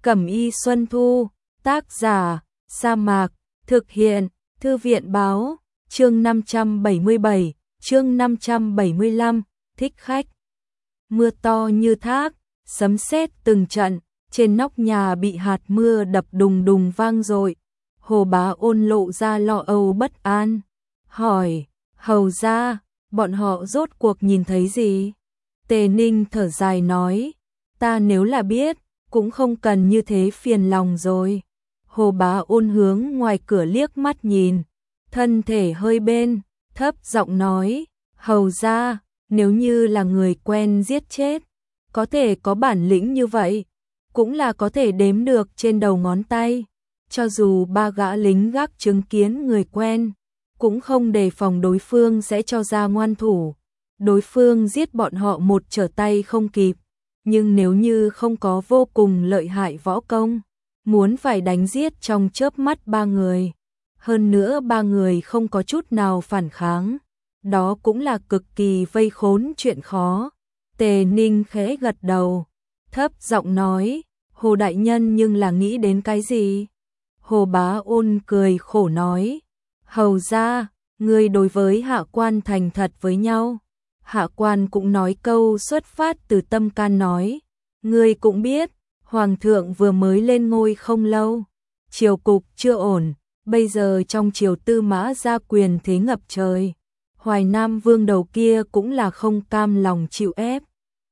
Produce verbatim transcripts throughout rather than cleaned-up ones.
Cẩm y Xuân Thu, tác giả, Sa Mạc, thực hiện, Thư viện báo, chương năm trăm bảy mươi bảy, chương năm trăm bảy mươi lăm, thích khách. Mưa to như thác, sấm sét từng trận, trên nóc nhà bị hạt mưa đập đùng đùng vang dội. Hồ Bá Ôn lộ ra lo âu bất an, hỏi, hầu gia, bọn họ rốt cuộc nhìn thấy gì? Tề Ninh thở dài nói, ta nếu là biết, cũng không cần như thế phiền lòng rồi. Hồ Bá Ôn hướng ngoài cửa liếc mắt nhìn, thân thể hơi bên, thấp giọng nói, hầu gia, nếu như là người quen giết chết, có thể có bản lĩnh như vậy, cũng là có thể đếm được trên đầu ngón tay. Cho dù ba gã lính gác chứng kiến người quen, cũng không đề phòng đối phương sẽ cho ra ngoan thủ. Đối phương giết bọn họ một trở tay không kịp, nhưng nếu như không có vô cùng lợi hại võ công, muốn phải đánh giết trong chớp mắt ba người, hơn nữa ba người không có chút nào phản kháng, đó cũng là cực kỳ vây khốn chuyện khó. Tề Ninh khẽ gật đầu, thấp giọng nói, Hồ đại nhân nhưng là nghĩ đến cái gì? Hồ Bá Ôn cười khổ nói, hầu gia, người đối với hạ quan thành thật với nhau. Hạ quan cũng nói câu xuất phát từ tâm can nói, người cũng biết, hoàng thượng vừa mới lên ngôi không lâu, triều cục chưa ổn, bây giờ trong triều Tư Mã gia quyền thế ngập trời, Hoài Nam vương đầu kia cũng là không cam lòng chịu ép.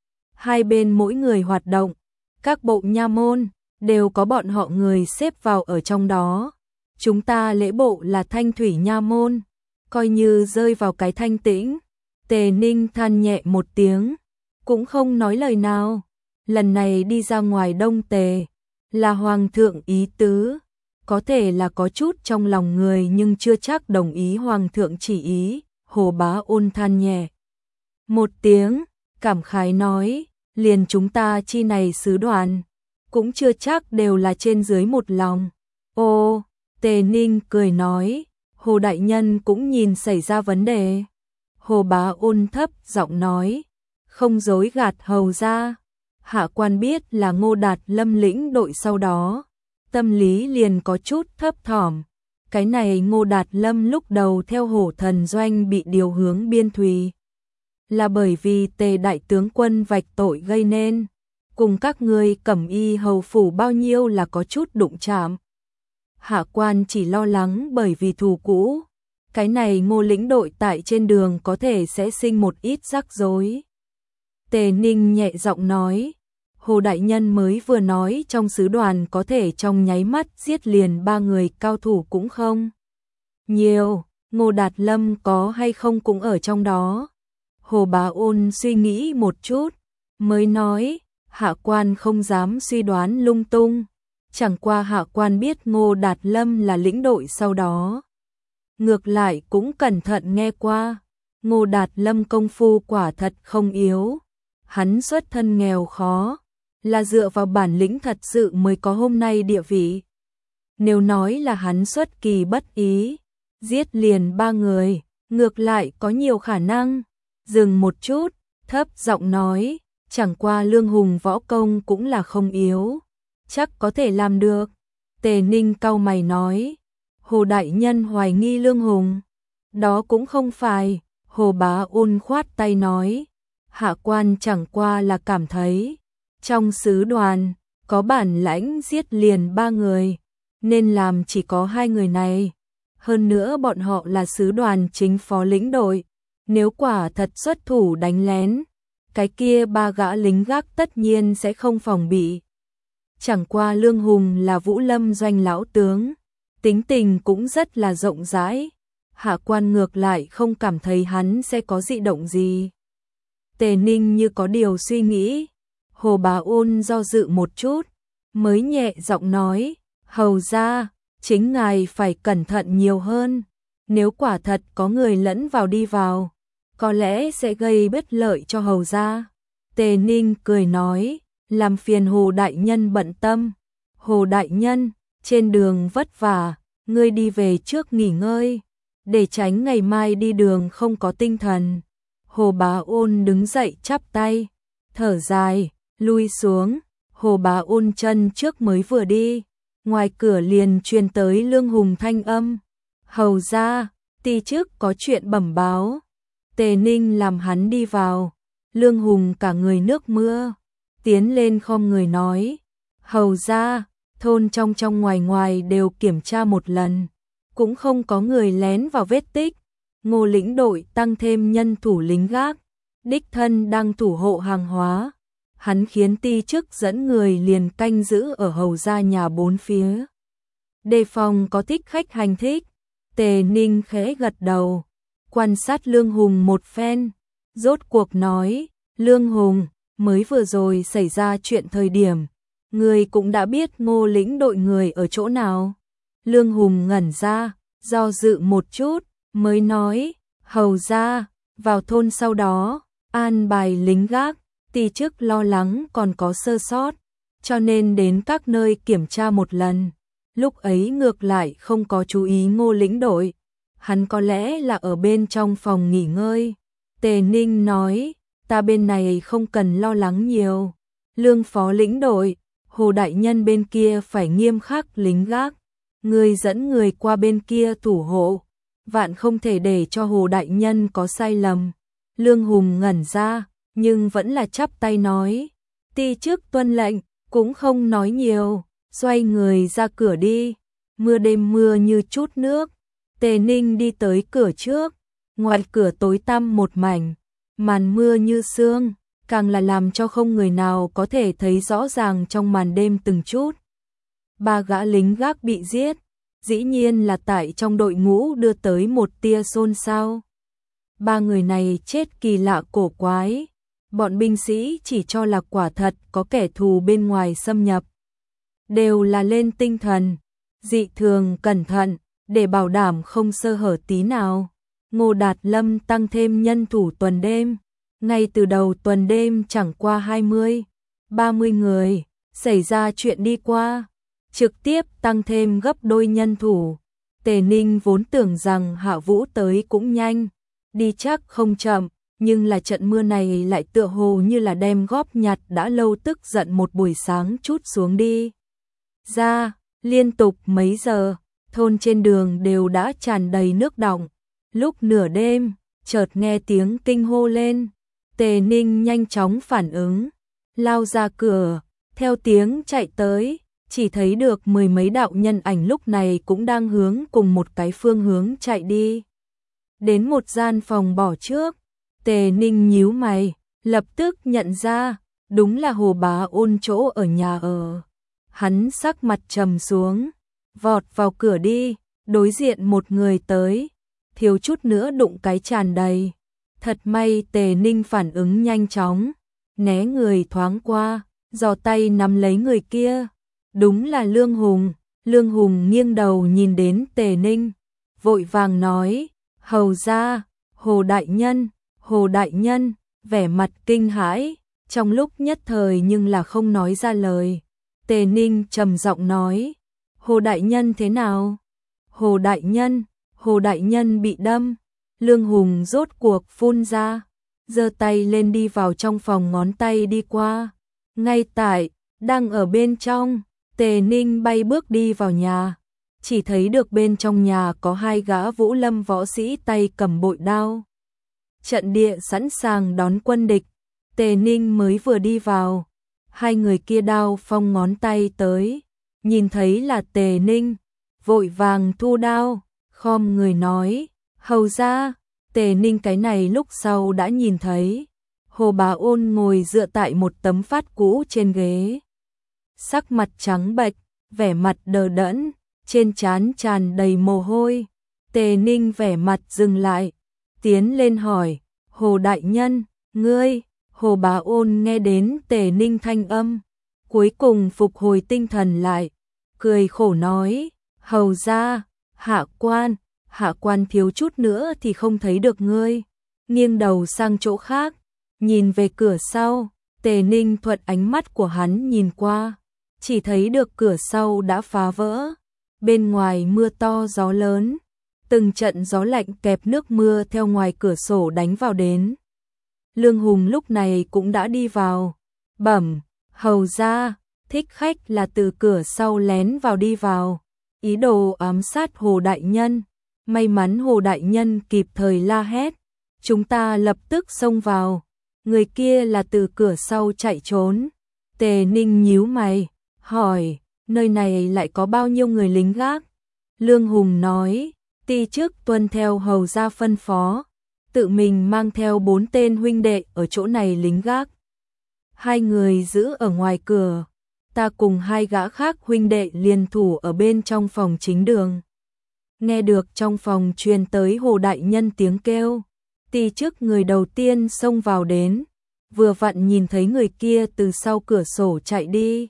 Hai bên mỗi người hoạt động, các bộ nha môn đều có bọn họ người xếp vào ở trong đó. Chúng ta lễ bộ là Thanh Thủy nha môn, coi như rơi vào cái thanh tĩnh. Tề Ninh than nhẹ một tiếng, cũng không nói lời nào. Lần này đi ra ngoài Đông Tề, là hoàng thượng ý tứ, có thể là có chút trong lòng người nhưng chưa chắc đồng ý hoàng thượng chỉ ý. Hồ Bá Ôn than nhẹ một tiếng, cảm khái nói, liền chúng ta chi này sứ đoàn, cũng chưa chắc đều là trên dưới một lòng. Ô, Tề Ninh cười nói, Hồ đại nhân cũng nhìn xảy ra vấn đề. Hồ Bá Ôn thấp giọng nói, không dối gạt hầu gia, hạ quan biết là Ngô Đạt Lâm lĩnh đội sau đó, tâm lý liền có chút thấp thỏm. Cái này Ngô Đạt Lâm lúc đầu theo Hổ Thần Doanh bị điều hướng Biên Thùy, là bởi vì Tề đại tướng quân vạch tội gây nên, cùng các ngươi Cẩm y hầu phủ bao nhiêu là có chút đụng chạm. Hạ quan chỉ lo lắng bởi vì thù cũ, cái này Ngô lĩnh đội tại trên đường có thể sẽ sinh một ít rắc rối. Tề Ninh nhẹ giọng nói, Hồ đại nhân mới vừa nói trong sứ đoàn có thể trong nháy mắt giết liền ba người cao thủ cũng không nhiều, Ngô Đạt Lâm có hay không cũng ở trong đó. Hồ Bá Ôn suy nghĩ một chút, mới nói, hạ quan không dám suy đoán lung tung, chẳng qua hạ quan biết Ngô Đạt Lâm là lĩnh đội sau đó. Ngược lại cũng cẩn thận nghe qua, Ngô Đạt Lâm công phu quả thật không yếu, hắn xuất thân nghèo khó, là dựa vào bản lĩnh thật sự mới có hôm nay địa vị. Nếu nói là hắn xuất kỳ bất ý, giết liền ba người, ngược lại có nhiều khả năng. Dừng một chút, thấp giọng nói, chẳng qua Lương Hùng võ công cũng là không yếu, chắc có thể làm được. Tề Ninh cau mày nói, Hồ đại nhân hoài nghi Lương Hùng, đó cũng không phải. Hồ Bá Ôn khoát tay nói, hạ quan chẳng qua là cảm thấy, trong sứ đoàn, có bản lãnh giết liền ba người, nên làm chỉ có hai người này. Hơn nữa bọn họ là sứ đoàn chính phó lĩnh đội, nếu quả thật xuất thủ đánh lén, cái kia ba gã lính gác tất nhiên sẽ không phòng bị. Chẳng qua Lương Hùng là Vũ Lâm doanh lão tướng, tính tình cũng rất là rộng rãi, hạ quan ngược lại không cảm thấy hắn sẽ có dị động gì. Tề Ninh như có điều suy nghĩ, Hồ Bá Ôn do dự một chút, mới nhẹ giọng nói, hầu gia, chính ngài phải cẩn thận nhiều hơn, nếu quả thật có người lẫn vào đi vào, có lẽ sẽ gây bất lợi cho hầu gia. Tề Ninh cười nói, làm phiền Hồ đại nhân bận tâm. Hồ đại nhân, trên đường vất vả, ngươi đi về trước nghỉ ngơi, để tránh ngày mai đi đường không có tinh thần. Hồ Bá Ôn đứng dậy chắp tay, thở dài, lui xuống. Hồ Bá Ôn chân trước mới vừa đi, ngoài cửa liền truyền tới Lương Hùng thanh âm. Hầu ra, ti chức có chuyện bẩm báo. Tề Ninh làm hắn đi vào. Lương Hùng cả người nước mưa, tiến lên khom người nói. Hầu ra, thôn trong trong ngoài ngoài đều kiểm tra một lần, cũng không có người lén vào vết tích. Ngô lĩnh đội tăng thêm nhân thủ lính gác, đích thân đang thủ hộ hàng hóa. Hắn khiến ti chức dẫn người liền canh giữ ở hầu gia nhà bốn phía, đề phòng có thích khách hành thích. Tề Ninh khẽ gật đầu, quan sát Lương Hùng một phen, rốt cuộc nói. Lương Hùng, mới vừa rồi xảy ra chuyện thời điểm, người cũng đã biết Ngô lĩnh đội người ở chỗ nào. Lương Hùng ngẩn ra, do dự một chút, mới nói. Hầu ra, vào thôn sau đó, an bài lính gác, ti chức lo lắng còn có sơ sót, cho nên đến các nơi kiểm tra một lần. Lúc ấy ngược lại không có chú ý Ngô lĩnh đội, hắn có lẽ là ở bên trong phòng nghỉ ngơi. Tề Ninh nói, ta bên này không cần lo lắng nhiều. Lương phó lĩnh đội, Hồ đại nhân bên kia phải nghiêm khắc lính gác, người dẫn người qua bên kia thủ hộ, vạn không thể để cho Hồ đại nhân có sai lầm. Lương Hùng ngẩn ra, nhưng vẫn là chắp tay nói. Ti chức tuân lệnh, cũng không nói nhiều, xoay người ra cửa đi. Mưa đêm mưa như chút nước. Tề Ninh đi tới cửa trước, ngoài cửa tối tăm một mảnh, màn mưa như sương, càng là làm cho không người nào có thể thấy rõ ràng trong màn đêm từng chút. Ba gã lính gác bị giết, dĩ nhiên là tại trong đội ngũ đưa tới một tia xôn xao. Ba người này chết kỳ lạ cổ quái, bọn binh sĩ chỉ cho là quả thật có kẻ thù bên ngoài xâm nhập. Đều là lên tinh thần, dị thường cẩn thận, để bảo đảm không sơ hở tí nào. Ngô Đạt Lâm tăng thêm nhân thủ tuần đêm, ngay từ đầu tuần đêm chẳng qua hai mươi, ba mươi người, xảy ra chuyện đi qua, trực tiếp tăng thêm gấp đôi nhân thủ. Tề Ninh vốn tưởng rằng Hạ Vũ tới cũng nhanh, đi chắc không chậm, nhưng là trận mưa này lại tựa hồ như là đem góp nhặt đã lâu tức giận một buổi sáng chút xuống đi. Ra, liên tục mấy giờ, thôn trên đường đều đã tràn đầy nước đọng. Lúc nửa đêm, chợt nghe tiếng kinh hô lên. Tề Ninh nhanh chóng phản ứng, lao ra cửa, theo tiếng chạy tới, chỉ thấy được mười mấy đạo nhân ảnh lúc này cũng đang hướng cùng một cái phương hướng chạy đi. Đến một gian phòng bỏ trước, Tề Ninh nhíu mày, lập tức nhận ra, đúng là Hồ Bá Ôn chỗ ở nhà ở. Hắn sắc mặt trầm xuống, vọt vào cửa đi, đối diện một người tới, thiếu chút nữa đụng cái tràn đầy. Thật may Tề Ninh phản ứng nhanh chóng, né người thoáng qua, giơ tay nắm lấy người kia. Đúng là Lương Hùng. Lương Hùng nghiêng đầu nhìn đến Tề Ninh, vội vàng nói, hầu ra, Hồ đại nhân, Hồ đại nhân, vẻ mặt kinh hãi, trong lúc nhất thời nhưng là không nói ra lời. Tề Ninh trầm giọng nói, Hồ đại nhân thế nào? Hồ đại nhân, Hồ đại nhân bị đâm. Lương Hùng rốt cuộc phun ra, giơ tay lên đi vào trong phòng, ngón tay đi qua. Ngay tại, đang ở bên trong, Tề Ninh bay bước đi vào nhà, chỉ thấy được bên trong nhà có hai gã Vũ Lâm võ sĩ tay cầm bội đao. Trận địa sẵn sàng đón quân địch. Tề Ninh mới vừa đi vào, hai người kia đao phong ngón tay tới, nhìn thấy là Tề Ninh, vội vàng thu đao, khom người nói, hầu ra. Tề Ninh cái này lúc sau đã nhìn thấy, Hồ Bá Ôn ngồi dựa tại một tấm phát cũ trên ghế, sắc mặt trắng bệch, vẻ mặt đờ đẫn, trên trán tràn đầy mồ hôi. Tề Ninh vẻ mặt dừng lại, tiến lên hỏi, Hồ đại nhân, ngươi? Hồ Bá Ôn nghe đến Tề Ninh thanh âm, cuối cùng phục hồi tinh thần lại, cười khổ nói, hầu ra, hạ quan, hạ quan thiếu chút nữa thì không thấy được ngươi. Nghiêng đầu sang chỗ khác, nhìn về cửa sau. Tề Ninh thuận ánh mắt của hắn nhìn qua, chỉ thấy được cửa sau đã phá vỡ, bên ngoài mưa to gió lớn, từng trận gió lạnh kẹp nước mưa theo ngoài cửa sổ đánh vào đến. Lương Hùng lúc này cũng đã đi vào, bẩm, hầu ra, Thích khách là từ cửa sau lén vào đi vào, ý đồ ám sát Hồ đại nhân. May mắn Hồ đại nhân kịp thời la hét, chúng ta lập tức xông vào. Người kia là từ cửa sau chạy trốn. Tề Ninh nhíu mày, hỏi, nơi này lại có bao nhiêu người lính gác? Lương Hùng nói, ti chức tuân theo hầu gia phân phó, tự mình mang theo bốn tên huynh đệ ở chỗ này lính gác. Hai người giữ ở ngoài cửa, ta cùng hai gã khác huynh đệ liên thủ ở bên trong phòng chính đường. Nghe được trong phòng truyền tới Hồ đại nhân tiếng kêu, ti chức người đầu tiên xông vào đến, vừa vặn nhìn thấy người kia từ sau cửa sổ chạy đi.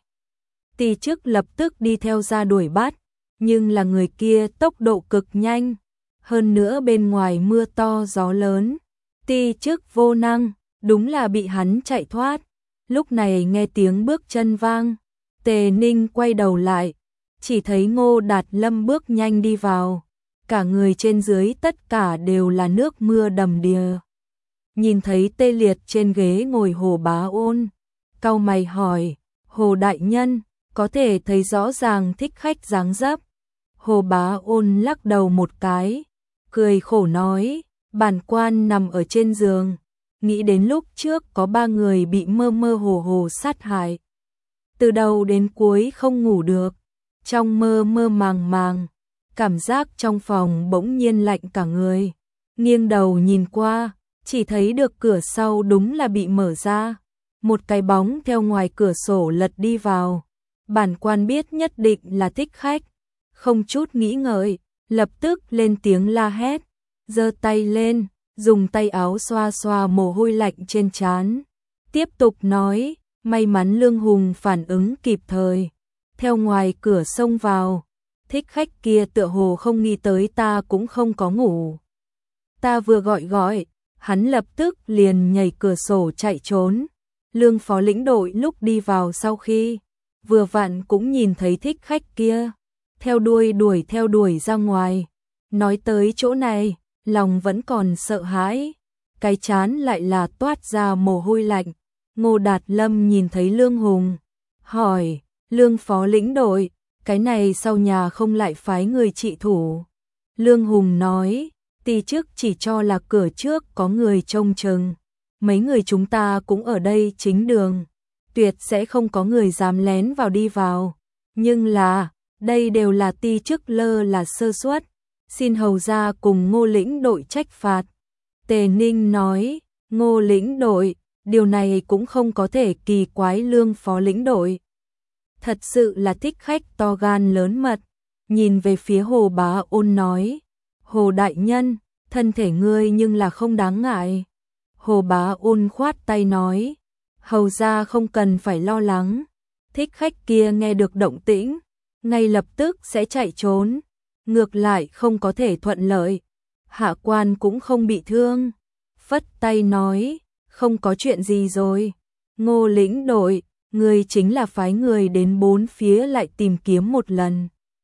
Ti chức lập tức đi theo ra đuổi bắt, nhưng là người kia tốc độ cực nhanh, hơn nữa bên ngoài mưa to gió lớn, ti chức vô năng, đúng là bị hắn chạy thoát. Lúc này nghe tiếng bước chân vang, Tề Ninh quay đầu lại, chỉ thấy Ngô Đạt Lâm bước nhanh đi vào, cả người trên dưới tất cả đều là nước mưa đầm đìa. Nhìn thấy tê liệt trên ghế ngồi Hồ Bá Ôn, cau mày hỏi, Hồ đại nhân, có thể thấy rõ ràng thích khách dáng dấp. Hồ Bá Ôn lắc đầu một cái, cười khổ nói, bản quan nằm ở trên giường, nghĩ đến lúc trước có ba người bị mơ mơ hồ hồ sát hại. Từ đầu đến cuối không ngủ được, trong mơ mơ màng màng, cảm giác trong phòng bỗng nhiên lạnh cả người. Nghiêng đầu nhìn qua, chỉ thấy được cửa sau đúng là bị mở ra, một cái bóng theo ngoài cửa sổ lật đi vào. Bản quan biết nhất định là thích khách, không chút nghĩ ngợi, lập tức lên tiếng la hét, giơ tay lên, dùng tay áo xoa xoa mồ hôi lạnh trên trán, tiếp tục nói, may mắn Lương Hùng phản ứng kịp thời, theo ngoài cửa xông vào. Thích khách kia tựa hồ không nghĩ tới ta cũng không có ngủ. Ta vừa gọi gọi, hắn lập tức liền nhảy cửa sổ chạy trốn. Lương phó lĩnh đội lúc đi vào sau khi, vừa vặn cũng nhìn thấy thích khách kia, theo đuôi đuổi theo đuổi ra ngoài. Nói tới chỗ này, lòng vẫn còn sợ hãi, cái trán lại là toát ra mồ hôi lạnh. Ngô Đạt Lâm nhìn thấy Lương Hùng, hỏi, Lương phó lĩnh đội, cái này sau nhà không lại phái người trị thủ? Lương Hùng nói, ti chức chỉ cho là cửa trước có người trông chừng, mấy người chúng ta cũng ở đây chính đường, tuyệt sẽ không có người dám lén vào đi vào. Nhưng là, đây đều là ti chức lơ là sơ suất, xin hầu gia cùng Ngô lĩnh đội trách phạt. Tề Ninh nói, Ngô lĩnh đội, điều này cũng không có thể kỳ quái Lương phó lĩnh đội. Thật sự là thích khách to gan lớn mật. Nhìn về phía Hồ Bá Ôn nói, Hồ đại nhân, thân thể ngươi nhưng là không đáng ngại. Hồ Bá Ôn khoát tay nói, hầu gia không cần phải lo lắng, thích khách kia nghe được động tĩnh, ngay lập tức sẽ chạy trốn, ngược lại không có thể thuận lợi, hạ quan cũng không bị thương. Phất tay nói, không có chuyện gì rồi. Ngô lĩnh đội, người chính là phái người đến bốn phía lại tìm kiếm một lần.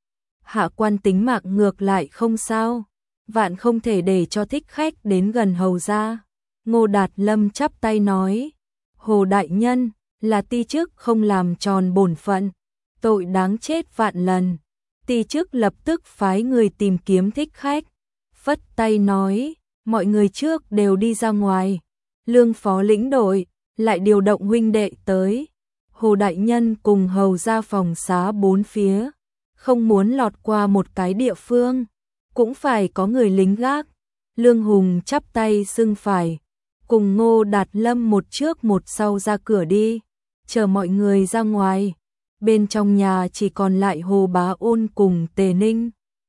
Hạ quan tính mạng ngược lại không sao, vạn không thể để cho thích khách đến gần hầu gia. Ngô Đạt Lâm chắp tay nói, Hồ đại nhân, là ti chức không làm tròn bổn phận, tội đáng chết vạn lần. Ti chức lập tức phái người tìm kiếm thích khách. Phất tay nói, mọi người trước đều đi ra ngoài. Lương phó lĩnh đội, lại điều động huynh đệ tới. Hồ đại nhân cùng hầu ra phòng xá bốn phía, không muốn lọt qua một cái địa phương, cũng phải có người lính gác. Lương Hùng chắp tay xưng phải, cùng Ngô Đạt Lâm một trước một sau ra cửa đi, chờ mọi người ra ngoài. Bên trong nhà chỉ còn lại Hồ Bá Ôn cùng Tề Ninh.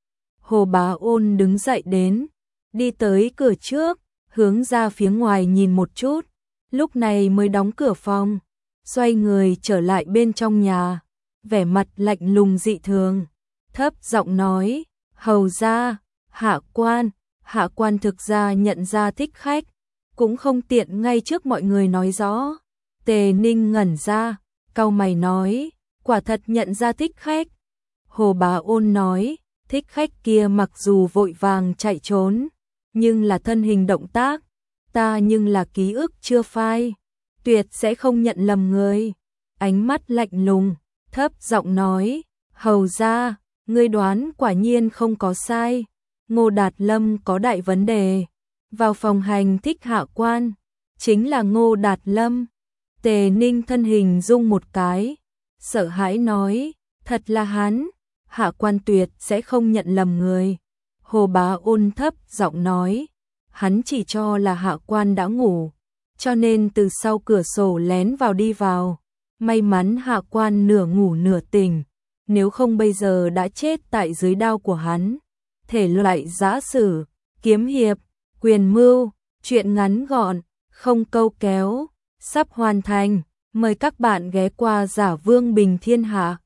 Hồ Bá Ôn đứng dậy đến, đi tới cửa trước, hướng ra phía ngoài nhìn một chút, lúc này mới đóng cửa phòng, xoay người trở lại bên trong nhà, vẻ mặt lạnh lùng dị thường, thấp giọng nói, hầu gia, hạ quan, hạ quan thực ra nhận ra thích khách, cũng không tiện ngay trước mọi người nói rõ. Tề Ninh ngẩn ra, cau mày nói, quả thật nhận ra thích khách. Hồ Bá Ôn nói, thích khách kia mặc dù vội vàng chạy trốn, nhưng là thân hình động tác, ta nhưng là ký ức chưa phai, tuyệt sẽ không nhận lầm người. Ánh mắt lạnh lùng, thấp giọng nói, hầu ra, ngươi đoán quả nhiên không có sai, Ngô Đạt Lâm có đại vấn đề. Vào phòng hành thích hạ quan, chính là Ngô Đạt Lâm. Tề Ninh thân hình rung một cái, sợ hãi nói, thật là hắn, hạ quan tuyệt sẽ không nhận lầm người. Hồ Bá Ôn thấp giọng nói, hắn chỉ cho là hạ quan đã ngủ, cho nên từ sau cửa sổ lén vào đi vào. May mắn hạ quan nửa ngủ nửa tỉnh, nếu không bây giờ đã chết tại dưới đao của hắn. Thể loại giã sử, kiếm hiệp, quyền mưu, truyện ngắn gọn, không câu kéo, sắp hoàn thành. Mời các bạn ghé qua Giả Vương Bình Thiên Hạ.